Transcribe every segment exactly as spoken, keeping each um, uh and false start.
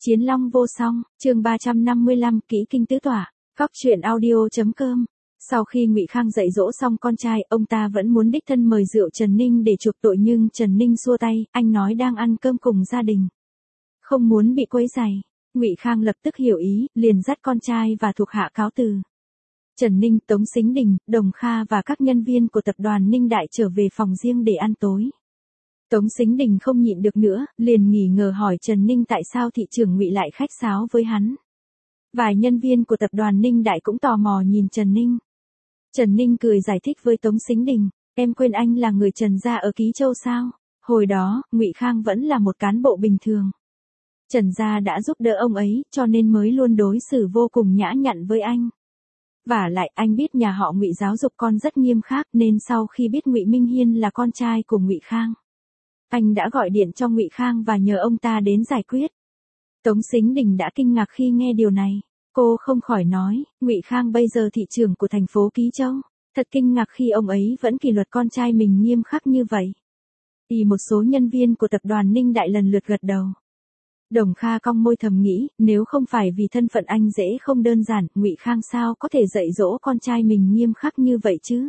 Chiến long vô song, chương ba trăm năm mươi lăm, kỹ kinh tứ tỏa, Cóc truyện audio chấm com. Sau khi Ngụy Khang dạy dỗ xong con trai, ông ta vẫn muốn đích thân mời rượu Trần Ninh để chuộc tội, nhưng Trần Ninh xua tay, anh nói đang ăn cơm cùng gia đình, không muốn bị quấy rầy. Ngụy Khang lập tức hiểu ý, liền dắt con trai và thuộc hạ cáo từ. Trần Ninh, Tống Sính Đình, Đồng Kha và các nhân viên của tập đoàn Ninh Đại trở về phòng riêng để ăn tối. Tống Sính Đình không nhịn được nữa, liền nghi ngờ hỏi Trần Ninh tại sao thị trưởng Ngụy lại khách sáo với hắn. Vài nhân viên của tập đoàn Ninh Đại cũng tò mò nhìn Trần Ninh. Trần Ninh cười giải thích với Tống Sính Đình, em quên anh là người Trần gia ở Ký Châu sao? Hồi đó, Ngụy Khang vẫn là một cán bộ bình thường. Trần gia đã giúp đỡ ông ấy, cho nên mới luôn đối xử vô cùng nhã nhặn với anh. Vả lại, anh biết nhà họ Ngụy giáo dục con rất nghiêm khắc, nên sau khi biết Ngụy Minh Hiên là con trai của Ngụy Khang, anh đã gọi điện cho Ngụy Khang và nhờ ông ta đến giải quyết. Tống Sính Đình đã kinh ngạc khi nghe điều này. Cô không khỏi nói, Ngụy Khang bây giờ thị trưởng của thành phố Ký Châu, thật kinh ngạc khi ông ấy vẫn kỷ luật con trai mình nghiêm khắc như vậy. Thì một số nhân viên của tập đoàn Ninh Đại lần lượt gật đầu. Đồng Kha cong môi thầm nghĩ, nếu không phải vì thân phận anh dễ không đơn giản, Ngụy Khang sao có thể dạy dỗ con trai mình nghiêm khắc như vậy chứ?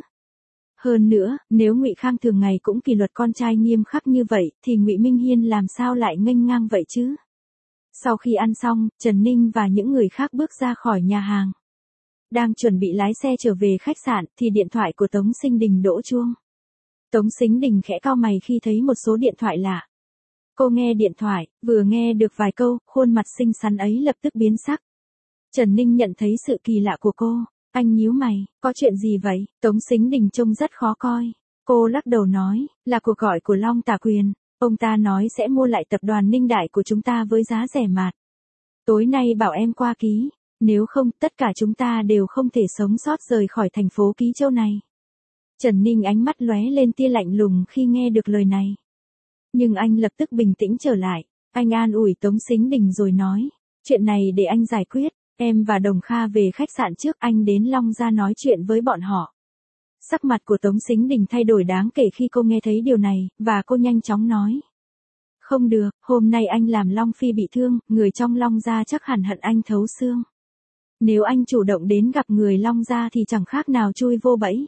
Hơn nữa, nếu Ngụy Khang thường ngày cũng kỷ luật con trai nghiêm khắc như vậy, thì Ngụy Minh Hiên làm sao lại nghênh ngang vậy chứ? Sau khi ăn xong, Trần Ninh và những người khác bước ra khỏi nhà hàng. Đang chuẩn bị lái xe trở về khách sạn, thì điện thoại của Tống Sính Đình đổ chuông. Tống Sính Đình khẽ cau mày khi thấy một số điện thoại lạ. Cô nghe điện thoại, vừa nghe được vài câu, khuôn mặt xinh xắn ấy lập tức biến sắc. Trần Ninh nhận thấy sự kỳ lạ của cô. Anh nhíu mày, có chuyện gì vậy? Tống Sính Đình trông rất khó coi. Cô lắc đầu nói, là cuộc gọi của Long Tả Quyền. Ông ta nói sẽ mua lại tập đoàn Ninh Đại của chúng ta với giá rẻ mạt. Tối nay bảo em qua ký, nếu không tất cả chúng ta đều không thể sống sót rời khỏi thành phố Ký Châu này. Trần Ninh ánh mắt lóe lên tia lạnh lùng khi nghe được lời này. Nhưng anh lập tức bình tĩnh trở lại, anh an ủi Tống Sính Đình rồi nói, chuyện này để anh giải quyết, em và Đồng Kha về khách sạn trước, anh đến Long Gia nói chuyện với bọn họ. Sắc mặt của Tống Sính Đình thay đổi đáng kể khi cô nghe thấy điều này, và cô nhanh chóng nói. Không được, hôm nay anh làm Long Phi bị thương, người trong Long Gia chắc hẳn hận anh thấu xương. Nếu anh chủ động đến gặp người Long Gia thì chẳng khác nào chui vô bẫy.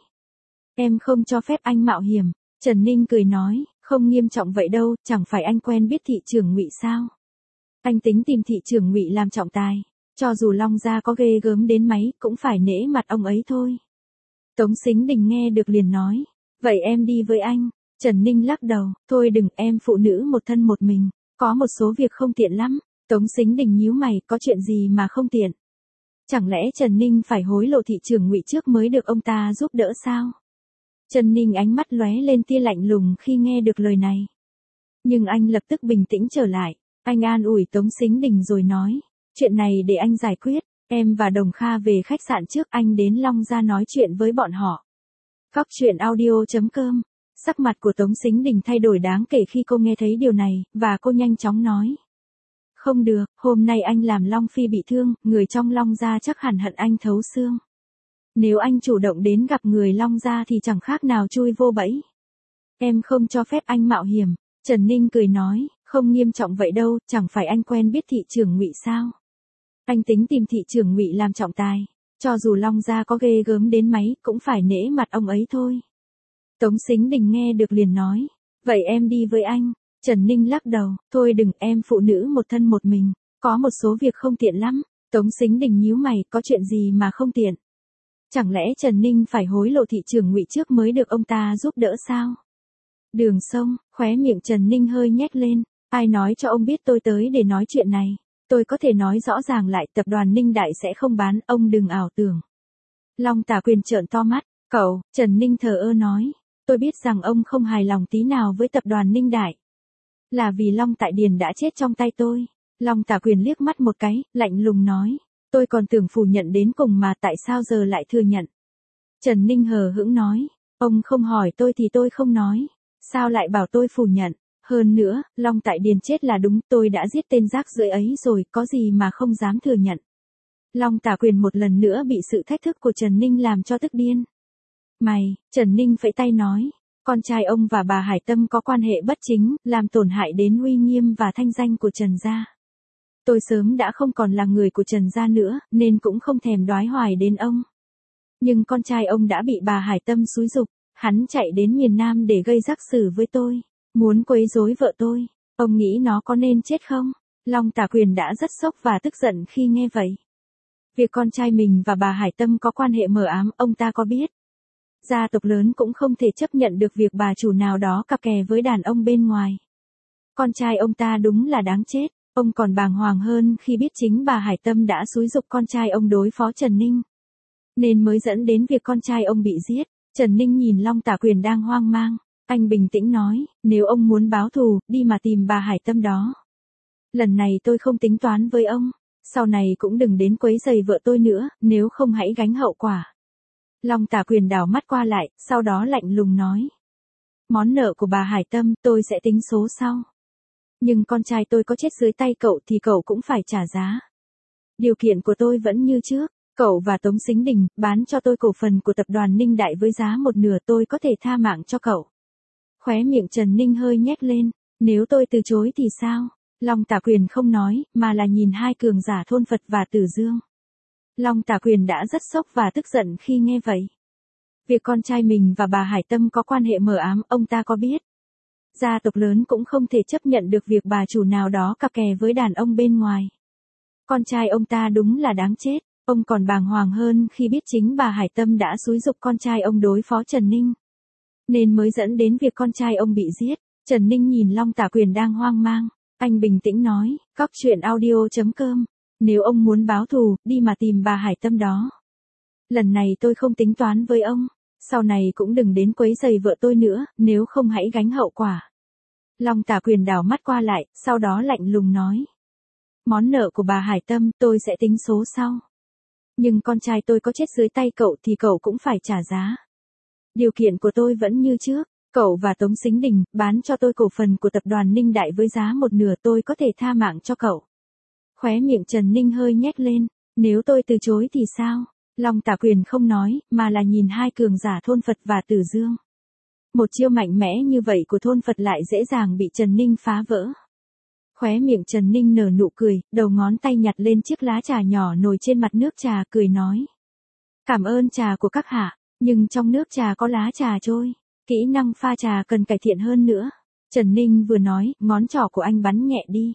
Em không cho phép anh mạo hiểm. Trần Ninh cười nói, không nghiêm trọng vậy đâu, chẳng phải anh quen biết thị trưởng Ngụy sao? Anh tính tìm thị trưởng Ngụy làm trọng tài, cho dù Long Gia có ghê gớm đến mấy, cũng phải nể mặt ông ấy thôi. Tống Sính Đình nghe được liền nói, vậy em đi với anh. Trần Ninh lắc đầu, thôi đừng, em phụ nữ một thân một mình, có một số việc không tiện lắm. Tống Sính Đình nhíu mày, có chuyện gì mà không tiện? Chẳng lẽ Trần Ninh phải hối lộ thị trưởng Ngụy trước mới được ông ta giúp đỡ sao? Trần Ninh ánh mắt lóe lên tia lạnh lùng khi nghe được lời này. Nhưng anh lập tức bình tĩnh trở lại, anh an ủi Tống Sính Đình rồi nói, chuyện này để anh giải quyết, em và Đồng Kha về khách sạn trước, anh đến Long Gia nói chuyện với bọn họ. Cóc truyện audio chấm com. Sắc mặt của Tống Sính Đình thay đổi đáng kể khi cô nghe thấy điều này, và cô nhanh chóng nói. Không được, hôm nay anh làm Long Phi bị thương, người trong Long Gia chắc hẳn hận anh thấu xương. Nếu anh chủ động đến gặp người Long Gia thì chẳng khác nào chui vô bẫy. Em không cho phép anh mạo hiểm. Trần Ninh cười nói, không nghiêm trọng vậy đâu, chẳng phải anh quen biết thị trưởng Ngụy sao? Anh tính tìm thị trưởng Ngụy làm trọng tài, cho dù Long Gia có ghê gớm đến mấy, cũng phải nể mặt ông ấy thôi. Tống Sính Đình nghe được liền nói, vậy em đi với anh. Trần Ninh lắc đầu, thôi đừng, em phụ nữ một thân một mình, có một số việc không tiện lắm. Tống Sính Đình nhíu mày, có chuyện gì mà không tiện? Chẳng lẽ Trần Ninh phải hối lộ thị trưởng Ngụy trước mới được ông ta giúp đỡ sao? Đường Sông, khóe miệng Trần Ninh hơi nhếch lên, ai nói cho ông biết tôi tới để nói chuyện này? Tôi có thể nói rõ ràng lại, tập đoàn Ninh Đại sẽ không bán, ông đừng ảo tưởng. Long Tả Quyền trợn to mắt, cậu, Trần Ninh thờ ơ nói, tôi biết rằng ông không hài lòng tí nào với tập đoàn Ninh Đại. Là vì Long Tại Điền đã chết trong tay tôi. Long Tả Quyền liếc mắt một cái, lạnh lùng nói, tôi còn tưởng phủ nhận đến cùng mà tại sao giờ lại thừa nhận. Trần Ninh hờ hững nói, ông không hỏi tôi thì tôi không nói, sao lại bảo tôi phủ nhận? Hơn nữa, Long Tại Điền chết là đúng, tôi đã giết tên rác rưởi ấy rồi, có gì mà không dám thừa nhận. Long Tả Quyền một lần nữa bị sự thách thức của Trần Ninh làm cho tức điên. Mày, Trần Ninh phẩy tay nói, con trai ông và bà Hải Tâm có quan hệ bất chính, làm tổn hại đến uy nghiêm và thanh danh của Trần gia. Tôi sớm đã không còn là người của Trần gia nữa, nên cũng không thèm đoái hoài đến ông. Nhưng con trai ông đã bị bà Hải Tâm xúi giục, hắn chạy đến miền Nam để gây rắc rối với tôi, muốn quấy rối vợ tôi. Ông nghĩ nó có nên chết không? Long Tả Quyền đã rất sốc và tức giận khi nghe vậy. Việc con trai mình và bà Hải Tâm có quan hệ mờ ám, ông ta có biết. Gia tộc lớn cũng không thể chấp nhận được việc bà chủ nào đó cặp kè với đàn ông bên ngoài. Con trai ông ta đúng là đáng chết. Ông còn bàng hoàng hơn khi biết chính bà Hải Tâm đã xúi giục con trai ông đối phó Trần Ninh, nên mới dẫn đến việc con trai ông bị giết. Trần Ninh nhìn Long Tả Quyền đang hoang mang, anh bình tĩnh nói, nếu ông muốn báo thù, đi mà tìm bà Hải Tâm đó. Lần này tôi không tính toán với ông, sau này cũng đừng đến quấy rầy vợ tôi nữa, nếu không hãy gánh hậu quả. Long Tả Quyền đảo mắt qua lại, sau đó lạnh lùng nói. Món nợ của bà Hải Tâm, tôi sẽ tính số sau. Nhưng con trai tôi có chết dưới tay cậu thì cậu cũng phải trả giá. Điều kiện của tôi vẫn như trước, cậu và Tống Sính Đình bán cho tôi cổ phần của tập đoàn Ninh Đại với giá một nửa, tôi có thể tha mạng cho cậu. Khóe miệng Trần Ninh hơi nhếch lên, nếu tôi từ chối thì sao? Long Tả Quyền không nói, mà là nhìn hai cường giả Thôn Phật và Tử Dương. Long Tả Quyền đã rất sốc và tức giận khi nghe vậy. Việc con trai mình và bà Hải Tâm có quan hệ mờ ám, ông ta có biết. Gia tộc lớn cũng không thể chấp nhận được việc bà chủ nào đó cặp kè với đàn ông bên ngoài. Con trai ông ta đúng là đáng chết. Ông còn bàng hoàng hơn khi biết chính bà Hải Tâm đã xúi giục con trai ông đối phó Trần Ninh, nên mới dẫn đến việc con trai ông bị giết. Trần Ninh nhìn Long Tả Quyền đang hoang mang, anh bình tĩnh nói, cóc truyện audio chấm com, nếu ông muốn báo thù, đi mà tìm bà Hải Tâm đó. Lần này tôi không tính toán với ông, sau này cũng đừng đến quấy rầy vợ tôi nữa, nếu không hãy gánh hậu quả. Long Tả Quyền đảo mắt qua lại, sau đó lạnh lùng nói. Món nợ của bà Hải Tâm, tôi sẽ tính số sau. Nhưng con trai tôi có chết dưới tay cậu thì cậu cũng phải trả giá. Điều kiện của tôi vẫn như trước, cậu và Tống Sính Đình bán cho tôi cổ phần của tập đoàn Ninh Đại với giá một nửa, tôi có thể tha mạng cho cậu. Khóe miệng Trần Ninh hơi nhếch lên, nếu tôi từ chối thì sao? Long Tả Quyền không nói, mà là nhìn hai cường giả Thôn Phật và Tử Dương. Một chiêu mạnh mẽ như vậy của Thôn Phật lại dễ dàng bị Trần Ninh phá vỡ. Khóe miệng Trần Ninh nở nụ cười, đầu ngón tay nhặt lên chiếc lá trà nhỏ nồi trên mặt nước trà, cười nói. Cảm ơn trà của các hạ, nhưng trong nước trà có lá trà trôi, kỹ năng pha trà cần cải thiện hơn nữa. Trần Ninh vừa nói, ngón trỏ của anh bắn nhẹ đi.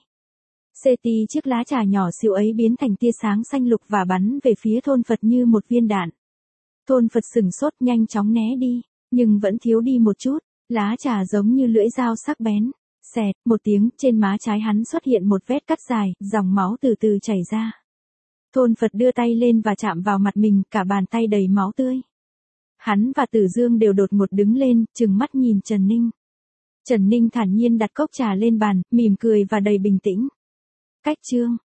Xê ti chiếc lá trà nhỏ xíu ấy biến thành tia sáng xanh lục và bắn về phía Thôn Phật như một viên đạn. Thôn Phật sừng sốt, nhanh chóng né đi, nhưng vẫn thiếu đi một chút, lá trà giống như lưỡi dao sắc bén. Xẹt, một tiếng, trên má trái hắn xuất hiện một vết cắt dài, dòng máu từ từ chảy ra. Thôn Phật đưa tay lên và chạm vào mặt mình, cả bàn tay đầy máu tươi. Hắn và Tử Dương đều đột ngột đứng lên, trừng mắt nhìn Trần Ninh. Trần Ninh thản nhiên đặt cốc trà lên bàn, mỉm cười và đầy bình tĩnh. Cách chương